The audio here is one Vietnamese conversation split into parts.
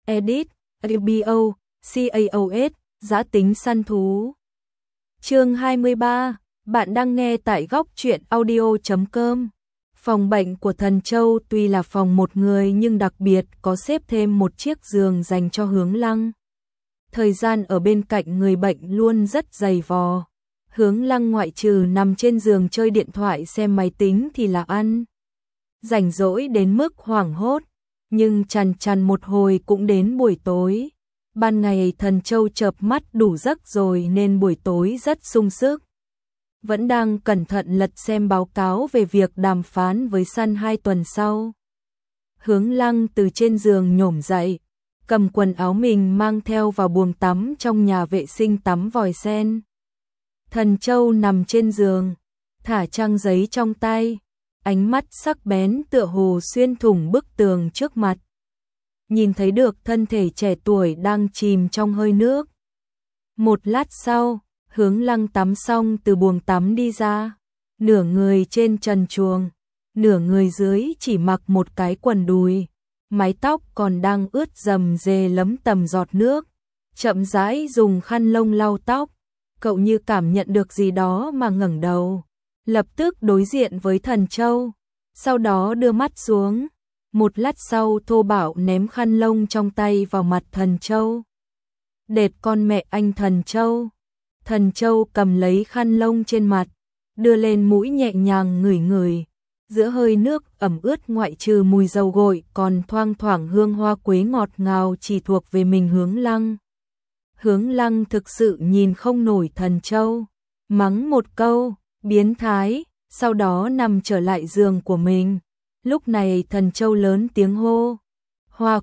Edit, RBO, CAOS, giã tính săn thú. Chương 23, bạn đang nghe tại góc truyện audio.com. Phòng bệnh của Thần Châu tuy là phòng một người nhưng đặc biệt có xếp thêm một chiếc giường dành cho Hướng Lăng. Thời gian ở bên cạnh người bệnh luôn rất dày vò. Hướng Lăng ngoại trừ nằm trên giường chơi điện thoại xem máy tính thì là ăn. Rảnh rỗi đến mức hoảng hốt, nhưng chằn một hồi cũng đến buổi tối. Ban ngày Thần Châu chợp mắt đủ giấc rồi nên buổi tối rất sung sức. Vẫn đang cẩn thận lật xem báo cáo về việc đàm phán với Sun 2 tuần sau. Hướng Lăng từ trên giường nhổm dậy, cầm quần áo mình mang theo vào buồng tắm trong nhà vệ sinh tắm vòi sen. Thần Châu nằm trên giường, thả trang giấy trong tay, ánh mắt sắc bén tựa hồ xuyên thủng bức tường trước mặt. Nhìn thấy được thân thể trẻ tuổi đang chìm trong hơi nước. Một lát sau, Hướng Lăng tắm xong từ buồng tắm đi ra, nửa người trên trần truồng, nửa người dưới chỉ mặc một cái quần đùi, mái tóc còn đang ướt rầm rề lấm tầm giọt nước, chậm rãi dùng khăn lông lau tóc. Cậu như cảm nhận được gì đó mà ngẩng đầu, lập tức đối diện với Thần Châu, sau đó đưa mắt xuống, một lát sau thô bạo ném khăn lông trong tay vào mặt Thần Châu. Đệt con mẹ anh Thần Châu. Thần Châu cầm lấy khăn lông trên mặt, đưa lên mũi nhẹ nhàng ngửi ngửi, giữa hơi nước ẩm ướt ngoại trừ mùi dầu gội còn thoang thoảng hương hoa quế ngọt ngào chỉ thuộc về mình Hướng Lăng. Hướng Lăng thực sự nhìn không nổi Thần Châu, mắng một câu, biến thái, sau đó nằm trở lại giường của mình. Lúc này Thần Châu lớn tiếng hô, hoa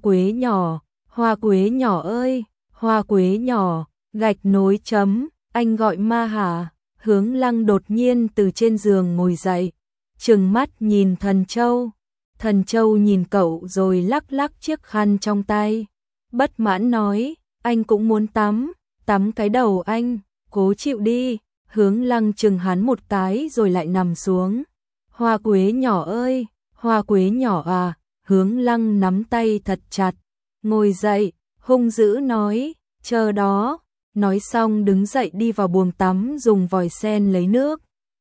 quế nhỏ ơi, hoa quế nhỏ, gạch nối chấm, anh gọi ma hả? Hướng Lăng đột nhiên từ trên giường ngồi dậy, trừng mắt nhìn Thần Châu. Thần Châu nhìn cậu rồi lắc lắc chiếc khăn trong tay, bất mãn nói, anh cũng muốn tắm cái đầu anh, cố chịu đi. Hướng Lăng chừng hắn một cái rồi lại nằm xuống. Hoa quế nhỏ ơi, hoa quế nhỏ à? Hướng Lăng nắm tay thật chặt, ngồi dậy, hung dữ nói, chờ đó. Nói xong đứng dậy đi vào buồng tắm dùng vòi sen lấy nước.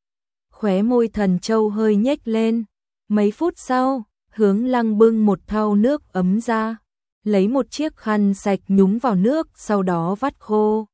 Khóe môi Thần Châu hơi nhếch lên. Mấy phút sau, Hướng Lăng bưng một thau nước ấm ra, lấy một chiếc khăn sạch nhúng vào nước, sau đó vắt khô.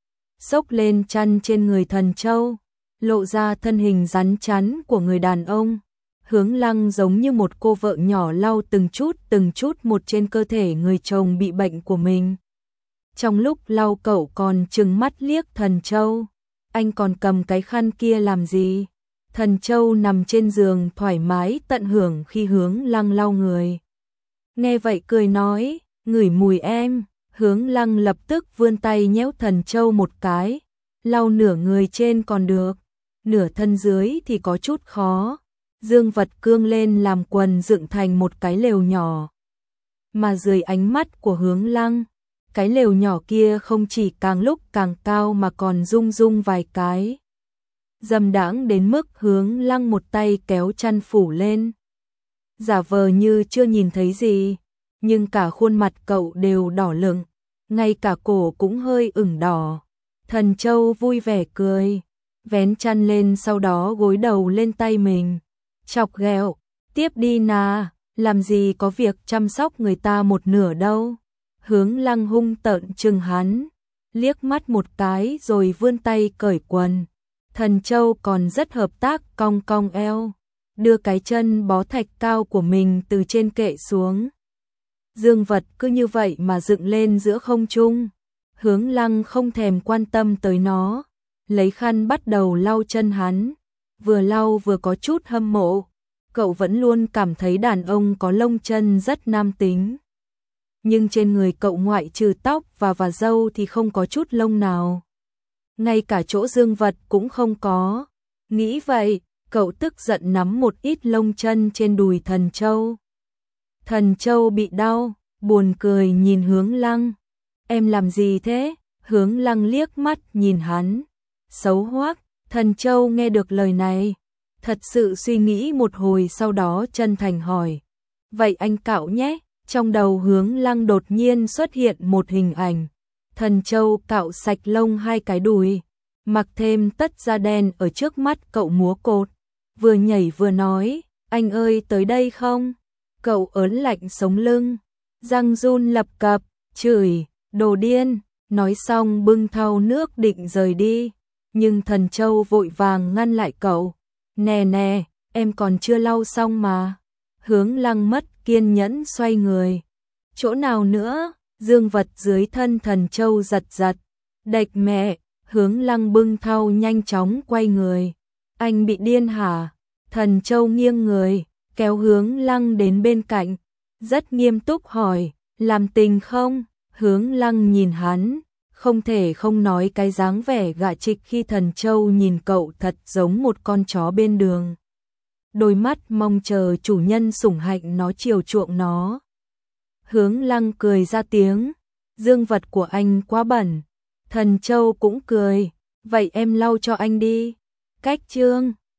Xốc lên chăn trên người Thần Châu, lộ ra thân hình rắn chắn của người đàn ông. Hướng Lăng giống như một cô vợ nhỏ lau từng chút một trên cơ thể người chồng bị bệnh của mình. Trong lúc lau cậu còn trừng mắt liếc Thần Châu, anh còn cầm cái khăn kia làm gì? Thần Châu nằm trên giường thoải mái tận hưởng khi Hướng Lăng lau người. Nghe vậy cười nói, ngửi mùi em. Hướng Lăng lập tức vươn tay nhéo Thần Châu một cái, lau nửa người trên còn được, nửa thân dưới thì có chút khó. Dương vật cương lên làm quần dựng thành một cái lều nhỏ. Mà dưới ánh mắt của Hướng Lăng, cái lều nhỏ kia không chỉ càng lúc càng cao mà còn rung rung vài cái. Dâm đãng đến mức Hướng Lăng một tay kéo chăn phủ lên, giả vờ như chưa nhìn thấy gì, nhưng cả khuôn mặt cậu đều đỏ lựng, ngay cả cổ cũng hơi ửng đỏ. Thần Châu vui vẻ cười, vén chăn lên sau đó gối đầu lên tay mình, chọc ghẹo, tiếp đi nà, làm gì có việc chăm sóc người ta một nửa đâu. Hướng Lăng hung tợn chừng hắn, liếc mắt một cái rồi vươn tay cởi quần. Thần Châu còn rất hợp tác cong cong eo, đưa cái chân bó thạch cao của mình từ trên kệ xuống. Dương vật cứ như vậy mà dựng lên giữa không trung. Hướng Lăng không thèm quan tâm tới nó, lấy khăn bắt đầu lau chân hắn, vừa lau vừa có chút hâm mộ. Cậu vẫn luôn cảm thấy đàn ông có lông chân rất nam tính, nhưng trên người cậu ngoại trừ tóc và râu thì không có chút lông nào, ngay cả chỗ dương vật cũng không có. Nghĩ vậy, cậu tức giận nắm một ít lông chân trên đùi Thần Châu. Thần Châu bị đau, buồn cười nhìn Hướng Lăng. Em làm gì thế? Hướng Lăng liếc mắt nhìn hắn, xấu hoắc. Thần Châu nghe được lời này, thật sự suy nghĩ một hồi sau đó chân thành hỏi, vậy anh cạo nhé, Trong đầu Hướng Lăng đột nhiên xuất hiện một hình ảnh. Thần Châu cạo sạch lông hai cái đùi, mặc thêm tất da đen ở trước mắt cậu múa cột, vừa nhảy vừa nói, anh ơi tới đây không? Cậu ớn lạnh sống lưng, răng run lập cập, chửi, đồ điên, nói xong bưng thau nước định rời đi, nhưng Thần Châu vội vàng ngăn lại cậu, nè nè, em còn chưa lau xong mà. Hướng Lăng mất kiên nhẫn xoay người. Chỗ nào nữa? Dương vật dưới thân Thần Châu giật giật. Đệch mẹ, Hướng Lăng bưng thau nhanh chóng quay người. Anh bị điên hả? Thần Châu nghiêng người, kéo Hướng Lăng đến bên cạnh, rất nghiêm túc hỏi, làm tình không? Hướng Lăng nhìn hắn, không thể không nói cái dáng vẻ gạ trịch khi Thần Châu nhìn cậu thật giống một con chó bên đường. Đôi mắt mong chờ chủ nhân sủng hạnh nó chiều chuộng nó. Hướng Lăng cười ra tiếng, dương vật của anh quá bẩn. Thần Châu cũng cười, vậy em lau cho anh đi. Cách chương